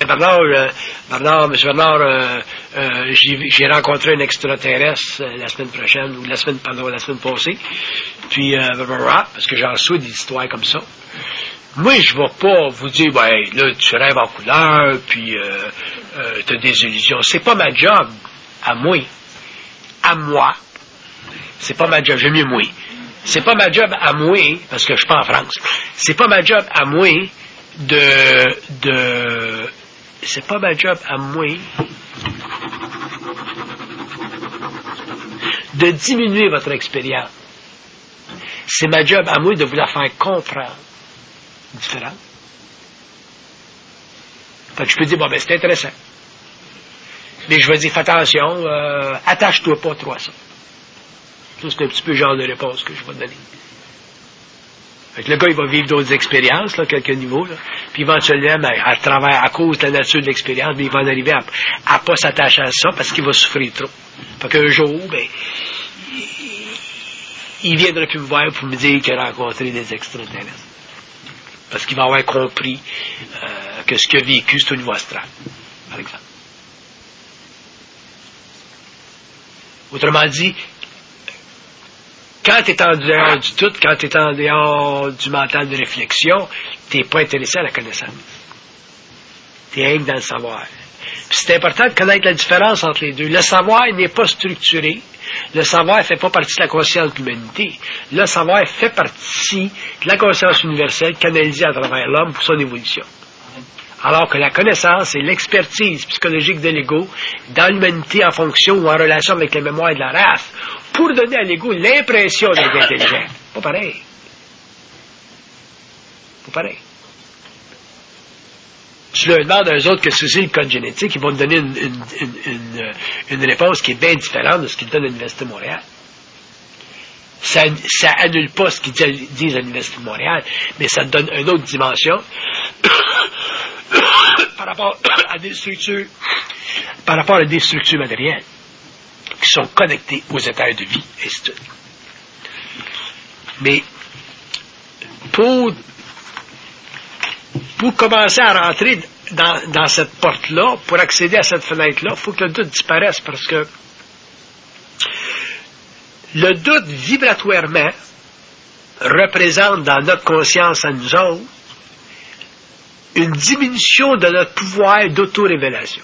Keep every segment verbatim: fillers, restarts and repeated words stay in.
c'est Bernard, euh, Bernard, M. Bernard, euh, euh, j'ai, j'ai rencontré un extraterrestre euh, la semaine prochaine, ou la semaine, pardon, la semaine passée, puis, euh, parce que j'en reçois des histoires comme ça. Moi, je vais pas vous dire, ben, là, tu rêves en couleur, puis euh, euh, t'as des illusions. C'est pas ma job, à moi. À moi. C'est pas ma job, j'aime mieux moi. C'est pas ma job à moi, parce que je suis pas en France. C'est pas ma job à moi de, de, c'est pas ma job à moi de diminuer votre expérience. C'est ma job à moi de vous la faire comprendre. Différent. Fait que je peux dire, bon, ben, c'est intéressant. Mais je vais dire, fais attention, euh, attache-toi pas trop à ça. Ça, c'est un petit peu le genre de réponse que je vais te donner. Fait que le gars, il va vivre d'autres expériences, là, à quelques niveaux, là. Puis éventuellement, ben, à travers, à cause de la nature de l'expérience, ben, il va en arriver à, à pas s'attacher à ça parce qu'il va souffrir trop. Fait qu'un jour, ben, il, il viendra plus me voir pour me dire qu'il a rencontré des extraterrestres. Parce qu'il va avoir compris euh, que ce qu'il a vécu, c'est au niveau astral, par exemple. Autrement dit, quand tu es en dehors du tout, quand tu es en dehors du mental de réflexion, tu n'es pas intéressé à la connaissance. Tu es rien que dans le savoir. Puis c'est important de connaître la différence entre les deux. Le savoir n'est pas structuré. Le savoir ne fait pas partie de la conscience de l'humanité. Le savoir fait partie de la conscience universelle canalisée à travers l'homme pour son évolution. Alors que la connaissance et l'expertise psychologique de l'ego dans l'humanité en fonction ou en relation avec la mémoire de la race pour donner à l'ego l'impression d'être intelligent. Pas pareil. Pas pareil. Tu leur demandes à eux autres que c'est le code génétique, ils vont te donner une, une, une, une, une réponse qui est bien différente de ce qu'ils donnent à l'Université de Montréal. Ça, ça annule pas ce qu'ils disent à l'Université de Montréal, mais ça te donne une autre dimension par rapport à des structures, par rapport à des structures matérielles qui sont connectées aux états de vie, et c'est tout. Mais pour Pour commencer à rentrer dans, dans cette porte-là, pour accéder à cette fenêtre-là, il faut que le doute disparaisse parce que le doute vibratoirement représente dans notre conscience à nous autres une diminution de notre pouvoir d'auto-révélation.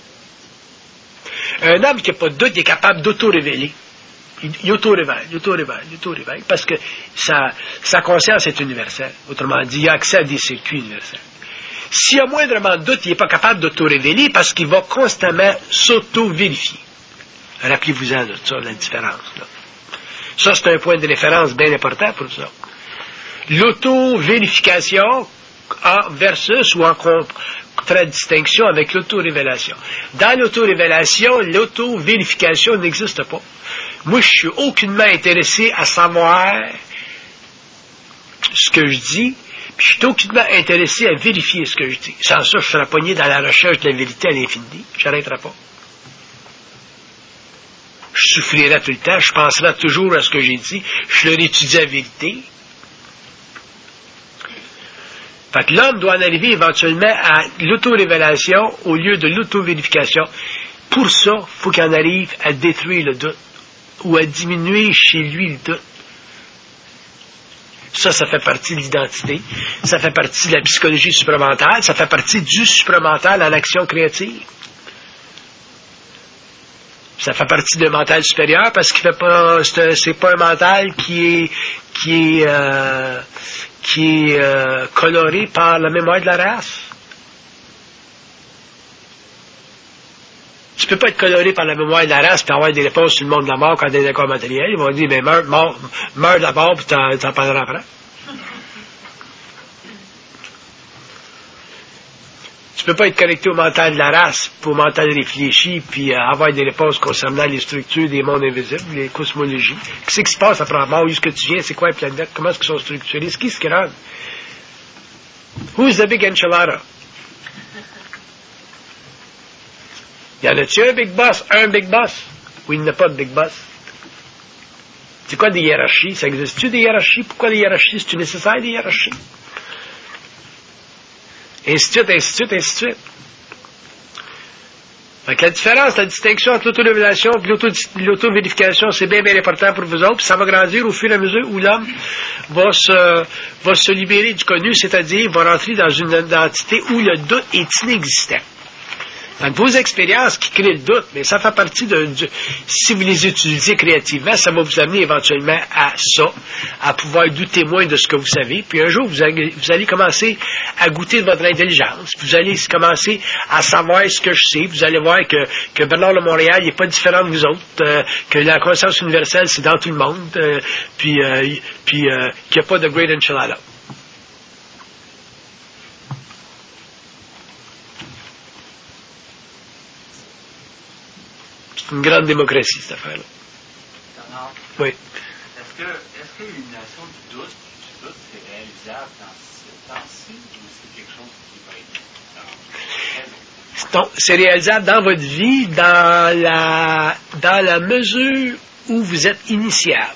Un homme qui n'a pas de doute, il est capable d'auto-révéler. Il, il auto-révèle, il auto-révèle, il auto-révèle, parce que sa, sa conscience est universelle. Autrement dit, il a accès à des circuits universels. S'il y a moindrement de doute, il n'est pas capable d'auto-révéler parce qu'il va constamment s'auto-vérifier. Rappelez-vous-en de ça, la différence. Là. Ça, c'est un point de référence bien important pour ça. L'auto-vérification en versus ou en contradistinction avec l'auto-révélation. Dans l'auto-révélation, l'auto-vérification n'existe pas. Moi, je suis aucunement intéressé à savoir ce que je dis, puis je suis aucunement intéressé à vérifier ce que je dis. Sans ça, je serais pogné dans la recherche de la vérité à l'infini. Je n'arrêterai pas. Je souffrirai tout le temps, je penserai toujours à ce que j'ai dit, je leur étudie la vérité. Fait que l'homme doit en arriver éventuellement à l'auto-révélation au lieu de l'auto-vérification. Pour ça, il faut qu'il en arrive à détruire le doute ou à diminuer chez lui le doute. Ça, ça fait partie de l'identité, ça fait partie de la psychologie supramentale, ça fait partie du supramental en action créative. Ça fait partie d'un mental supérieur parce qu'il fait pas, c'est, c'est pas un mental qui est, qui est, euh, qui est euh, coloré par la mémoire de la race. Tu peux pas être coloré par la mémoire de la race et avoir des réponses sur le monde de la mort quand il y a des accords matériels. Ils vont dire, mais meurs, meurs, meurs d'abord puis t'en, t'en parleras après. Tu peux pas être connecté au mental de la race, pour au mental réfléchi, puis euh, avoir des réponses concernant les structures des mondes invisibles, les cosmologies. Qu'est-ce qui se passe après la mort? Où est-ce que tu viens? C'est quoi les planètes? Comment est-ce qu'ils sont structurés? C'est qui ce qui rentre? Who's the big enchilada? Y en a-tu un big boss? Un big boss? Ou il n'y a pas de big boss? C'est quoi des hiérarchies? Ça existe-tu des hiérarchies? Pourquoi les hiérarchies? C'est-tu nécessaire des hiérarchies? Ainsi de suite, ainsi de suite, ainsi de suite. Donc, la différence, la distinction entre l'auto-révélation et l'auto-vérification, c'est bien, bien important pour vous autres, puis ça va grandir au fur et à mesure où l'homme va se, va se libérer du connu, c'est-à-dire va rentrer dans une identité où le doute est inexistant. Donc, vos expériences qui créent le doute, mais ça fait partie de, de, si vous les utilisez créativement, ça va vous amener éventuellement à ça, à pouvoir douter moins de ce que vous savez, puis un jour, vous allez, vous allez commencer à goûter de votre intelligence, vous allez commencer à savoir ce que je sais, vous allez voir que, que Bernard de Montréal n'est pas différent de vous autres, euh, que la conscience universelle, c'est dans tout le monde, euh, puis, euh, puis euh, qu'il n'y a pas de great enchilada. Une grande démocratie, cette affaire-là. Bernard, oui. Est-ce que, est-ce que l'élimination du doute, du doute, c'est réalisable dans ce temps-ci ou c'est quelque chose qui va être dans, Non, c'est réalisable dans votre vie dans la, dans la mesure où vous êtes initiable.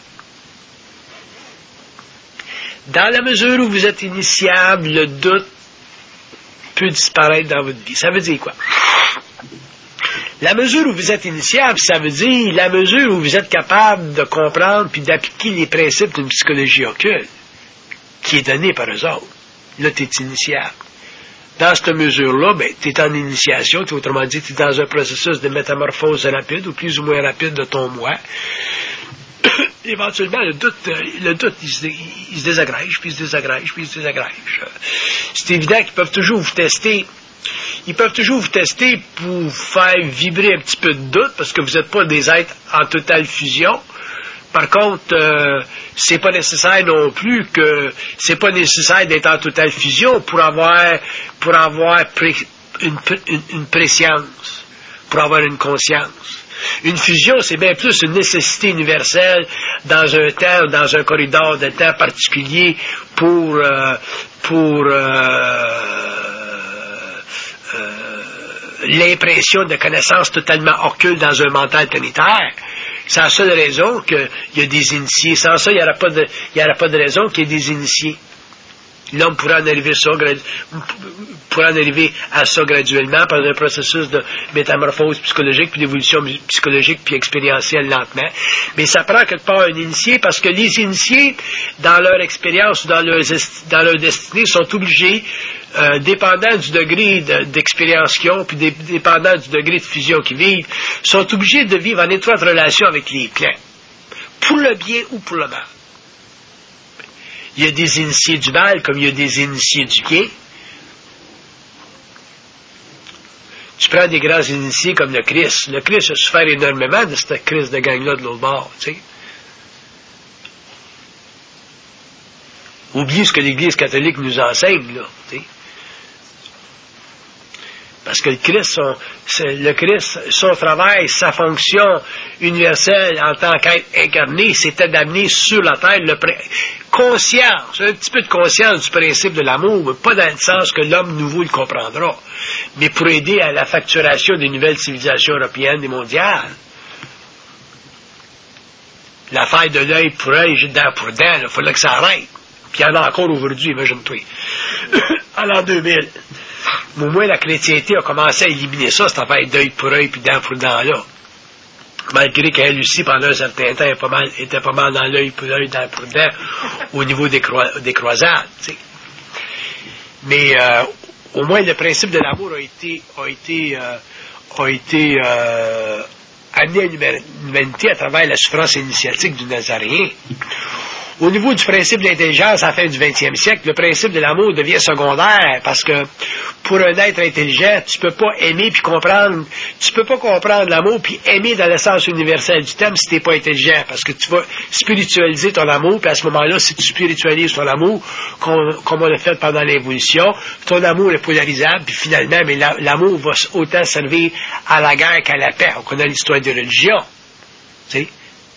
Dans la mesure où vous êtes initiable, le doute peut disparaître dans votre vie. Ça veut dire quoi? La mesure où vous êtes initiable, ça veut dire la mesure où vous êtes capable de comprendre puis d'appliquer les principes d'une psychologie occulte qui est donnée par eux autres. Là, tu es initiable. Dans cette mesure-là, ben, tu es en initiation, t'es, autrement dit, tu es dans un processus de métamorphose rapide ou plus ou moins rapide de ton moi. Éventuellement, le doute, le doute, il se, il se désagrège, puis il se désagrège, puis il se désagrège. C'est évident qu'ils peuvent toujours vous tester. Ils peuvent toujours vous tester pour faire vibrer un petit peu de doute, parce que vous n'êtes pas des êtres en totale fusion. Par contre, euh, c'est pas nécessaire non plus que c'est pas nécessaire d'être en totale fusion pour avoir pour avoir pré, une, une, une préscience, pour avoir une conscience. Une fusion, c'est bien plus une nécessité universelle dans un temps, dans un corridor de temps particulier pour euh, pour euh, Euh, l'impression de connaissances totalement occultes dans un mental planétaire. C'est la seule raison qu'il y a des initiés. Sans ça, il n'y aura pas de, il n'y aura pas de raison qu'il y ait des initiés. L'homme pourra en arriver, ça, pourra en arriver à ça graduellement par un processus de métamorphose psychologique, puis d'évolution psychologique, puis expérientielle lentement. Mais ça prend quelque part un initié, parce que les initiés, dans leur expérience ou dans leur, dans leur destinée, sont obligés, euh, dépendant du degré de, d'expérience qu'ils ont, puis dé, dépendant du degré de fusion qu'ils vivent, sont obligés de vivre en étroite relation avec les plans, pour le bien ou pour le mal. Il y a des initiés du mal comme il y a des initiés du bien. Tu prends des grands initiés comme le Christ. Le Christ a souffert énormément de cette crise de gang-là de l'autre bord, tu sais. Oubliez ce que l'Église catholique nous enseigne, là, tu sais. Parce que le Christ, son, le Christ, son travail, sa fonction universelle en tant qu'être incarné, c'était d'amener sur la terre le pré- conscience, un petit peu de conscience du principe de l'amour, mais pas dans le sens que l'homme nouveau le comprendra, mais pour aider à la facturation des nouvelles civilisations européennes et mondiales. L'affaire de l'œil pour œil, dent pour dent, il fallait que ça arrête. Puis il y en a encore aujourd'hui, imagine-toi. À l'an deux mille. Au moins, la chrétienté a commencé à éliminer ça, cette affaire d'œil pour œil puis dent pour dent là. Malgré qu'elle aussi, pendant un certain temps, était pas mal, était pas mal dans l'œil pour œil, dent pour dent, au niveau des, croi- des croisades. T'sais. Mais euh, au moins, le principe de l'amour a été, a été, euh, a été euh, amené à l'humanité à travers la souffrance initiatique du Nazaréen. Au niveau du principe de l'intelligence à la fin du vingtième siècle, le principe de l'amour devient secondaire parce que pour un être intelligent, tu peux pas aimer puis comprendre, tu peux pas comprendre l'amour puis aimer dans le sens universel du terme si t'es pas intelligent parce que tu vas spiritualiser ton amour puis à ce moment-là, si tu spiritualises ton amour, comme, comme on l'a fait pendant l'évolution, ton amour est polarisable puis finalement, mais la, l'amour va autant servir à la guerre qu'à la paix. On connaît l'histoire des religions. Tu sais?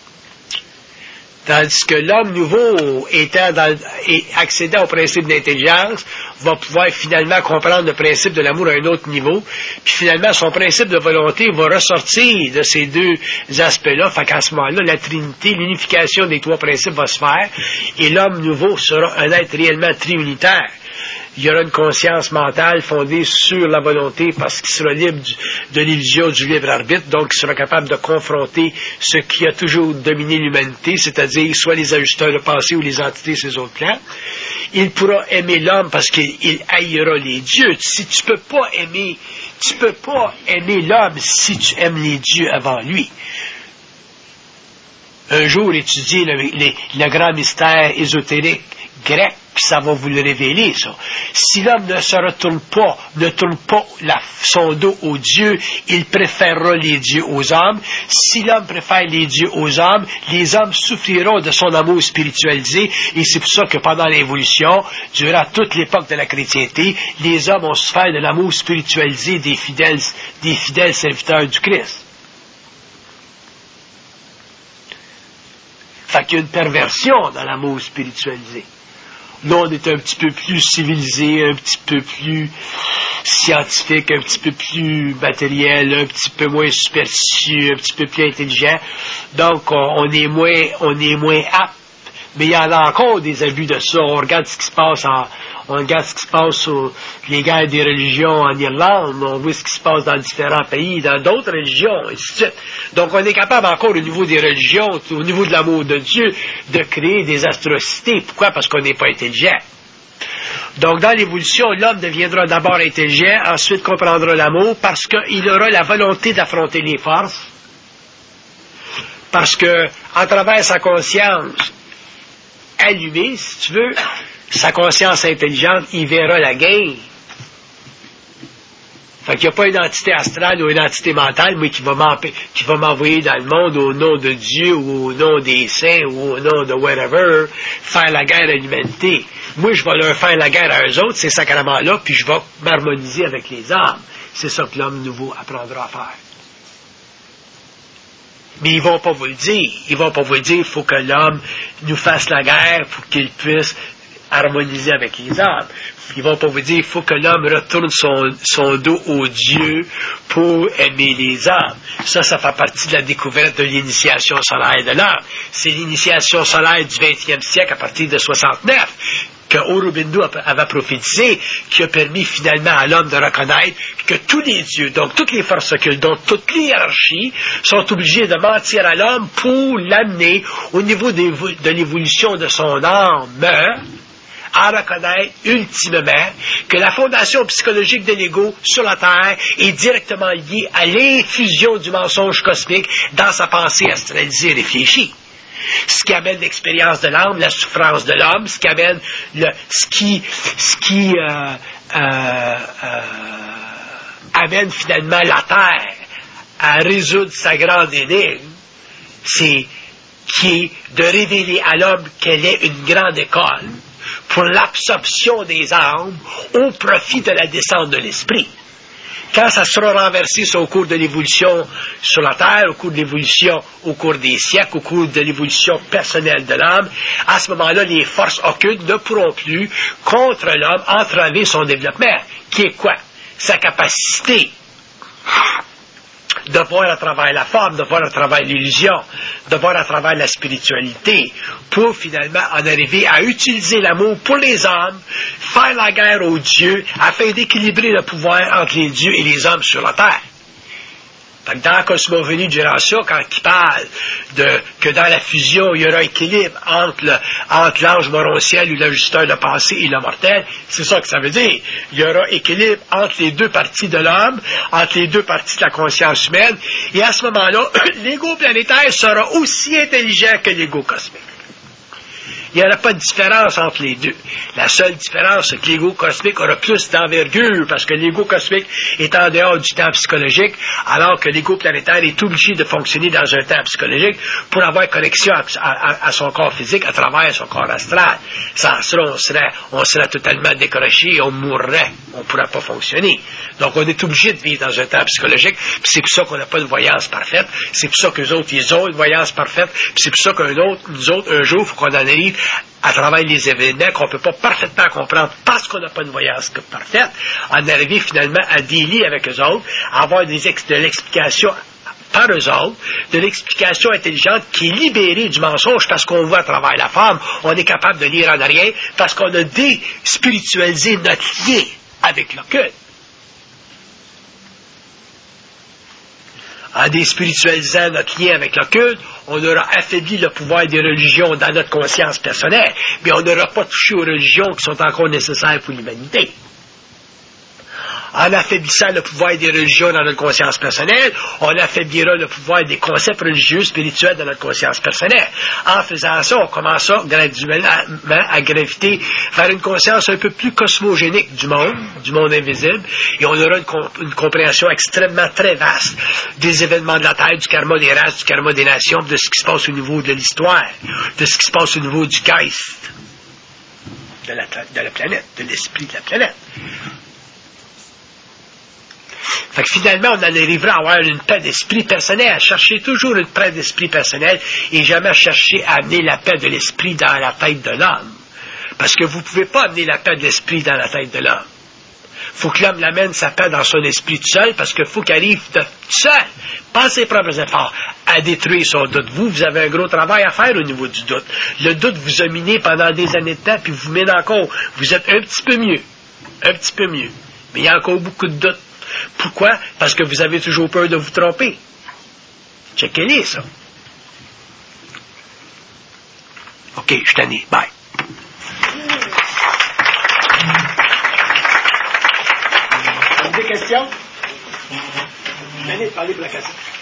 Tandis que l'homme nouveau, étant dans, et accédant au principe d'intelligence, va pouvoir finalement comprendre le principe de l'amour à un autre niveau, puis finalement son principe de volonté va ressortir de ces deux aspects-là, fait qu'à ce moment-là, la trinité, l'unification des trois principes va se faire, et l'homme nouveau sera un être réellement triunitaire. il y aura une conscience mentale fondée sur la volonté parce qu'il sera libre du, de l'illusion du libre arbitre, donc il sera capable de confronter ce qui a toujours dominé l'humanité, c'est-à-dire soit les ajusteurs de pensée ou les entités sur les autres plans. Il pourra aimer l'homme parce qu'il haïra les dieux. Si tu peux pas aimer, tu peux pas aimer l'homme si tu aimes les dieux avant lui. Un jour, étudiez le, le, le grand mystère ésotérique grec, puis ça va vous le révéler, ça. Si l'homme ne se retourne pas, ne tourne pas la, son dos aux dieux, il préférera les dieux aux hommes. Si l'homme préfère les dieux aux hommes, les hommes souffriront de son amour spiritualisé, et c'est pour ça que pendant l'évolution, durant toute l'époque de la chrétienté, les hommes ont souffert de l'amour spiritualisé des fidèles, des fidèles serviteurs du Christ. Fait qu'il y a une perversion dans l'amour spiritualisé. Là, on est un petit peu plus civilisé, un petit peu plus scientifique, un petit peu plus matériel, un petit peu moins superstitieux, un petit peu plus intelligent. Donc, on, on est moins, on est moins apte. Mais il y en a encore des abus de ça. On regarde ce qui se passe en, on regarde ce qui se passe aux les guerres des religions en Irlande, on voit ce qui se passe dans différents pays, dans d'autres religions, et ainsi de suite. Donc, on est capable encore au niveau des religions, au niveau de l'amour de Dieu, de créer des atrocités. Pourquoi? Parce qu'on n'est pas intelligent. Donc, dans l'évolution, l'homme deviendra d'abord intelligent, ensuite comprendra l'amour, parce qu'il aura la volonté d'affronter les forces, parce que, à travers sa conscience allumée, si tu veux, sa conscience intelligente, il verra la guerre. Fait qu'il n'y a pas une entité astrale ou une entité mentale, mais qui va qui va m'envoyer dans le monde au nom de Dieu ou au nom des saints ou au nom de whatever, faire la guerre à l'humanité. Moi, je vais leur faire la guerre à eux autres, ces sacrements-là, puis je vais m'harmoniser avec les âmes. C'est ça que l'homme nouveau apprendra à faire. Mais ils vont pas vous le dire. Ils vont pas vous le dire, il faut que l'homme nous fasse la guerre pour qu'il puisse harmoniser avec les âmes. Ils vont pas vous dire, il faut que l'homme retourne son, son dos au Dieu pour aimer les âmes. Ça, ça fait partie de la découverte de l'initiation solaire de l'âme. C'est l'initiation solaire du vingtième siècle à partir de soixante-neuf que Aurobindo avait prophétisé, qui a permis finalement à l'homme de reconnaître que tous les dieux, donc toutes les forces occultes, donc toute l'hierarchie, sont obligés de mentir à l'homme pour l'amener au niveau de l'évolution de son âme, à reconnaître ultimement que la fondation psychologique de l'ego sur la Terre est directement liée à l'infusion du mensonge cosmique dans sa pensée astralisée et réfléchie. Ce qui amène l'expérience de l'âme, la souffrance de l'homme, ce qui amène le, ce qui, ce qui euh, euh, euh, amène finalement la Terre à résoudre sa grande énigme, c'est qui est de révéler à l'homme qu'elle est une grande école pour l'absorption des âmes au profit de la descente de l'esprit. Quand ça sera renversé au cours de l'évolution sur la Terre, au cours de l'évolution au cours des siècles, au cours de l'évolution personnelle de l'âme, à ce moment-là, les forces occultes ne pourront plus, contre l'homme, entraver son développement, qui est quoi? Sa capacité de voir à travers la forme, de voir à travers l'illusion, de voir à travers la spiritualité, pour finalement en arriver à utiliser l'amour pour les hommes, faire la guerre aux dieux, afin d'équilibrer le pouvoir entre les dieux et les hommes sur la terre. Donc, dans Cosmogonie du Rancia, quand il parle de, que dans la fusion, il y aura équilibre entre, le, entre l'ange moronciel ou l'ajusteur de pensée et le mortel, c'est ça que ça veut dire. Il y aura équilibre entre les deux parties de l'homme, entre les deux parties de la conscience humaine, et à ce moment-là, l'ego planétaire sera aussi intelligent que l'ego cosmique. Il n'y aura pas de différence entre les deux. La seule différence, c'est que l'ego cosmique aura plus d'envergure, parce que l'ego cosmique est en dehors du temps psychologique, alors que l'ego planétaire est obligé de fonctionner dans un temps psychologique pour avoir connexion à, à, à son corps physique à travers son corps astral. Sans cela, on serait, on serait totalement décroché et on mourrait. On ne pourrait pas fonctionner. Donc, on est obligé de vivre dans un temps psychologique, puis c'est pour ça qu'on n'a pas de voyance parfaite, c'est pour ça qu'eux autres, ils ont une voyance parfaite, puis c'est pour ça qu'un autre, nous autres, un jour, il faut qu'on en arrive à travers les événements qu'on ne peut pas parfaitement comprendre parce qu'on n'a pas une voyance parfaite, en arriver finalement à dealer avec eux autres, à avoir des ex- de l'explication par eux autres, de l'explication intelligente qui est libérée du mensonge parce qu'on voit à travers la forme, on est capable de lire en arrière, parce qu'on a déspiritualisé notre lien avec l'occulte. En déspiritualisant notre lien avec l'occulte, on aura affaibli le pouvoir des religions dans notre conscience personnelle, mais on n'aura pas touché aux religions qui sont encore nécessaires pour l'humanité. En affaiblissant le pouvoir des religions dans notre conscience personnelle, on affaiblira le pouvoir des concepts religieux, spirituels dans notre conscience personnelle. En faisant ça, on commencera graduellement à graviter vers une conscience un peu plus cosmogénique du monde, du monde invisible, et on aura une, comp- une compréhension extrêmement très vaste des événements de la Terre, du karma des races, du karma des nations, de ce qui se passe au niveau de l'histoire, de ce qui se passe au niveau du Geist, de la, de la planète, de l'esprit de la planète. Fait que finalement, on en arrivera à avoir une paix d'esprit personnel, à chercher toujours une paix d'esprit personnel et jamais chercher à amener la paix de l'esprit dans la tête de l'homme. Parce que vous ne pouvez pas amener la paix de l'esprit dans la tête de l'homme. Il faut que l'homme l'amène sa paix dans son esprit tout seul, parce qu'il faut qu'il arrive tout seul, par ses propres efforts, à détruire son doute. Vous, vous avez un gros travail à faire au niveau du doute. Le doute vous a miné pendant des années de temps, puis vous mine encore. Vous êtes un petit peu mieux. Un petit peu mieux. Mais il y a encore beaucoup de doutes. Pourquoi? Parce que vous avez toujours peur de vous tromper. Checkez-les, ça. OK, je t'en ai. Bye. Avez-vous des questions? Venez parler pour la question.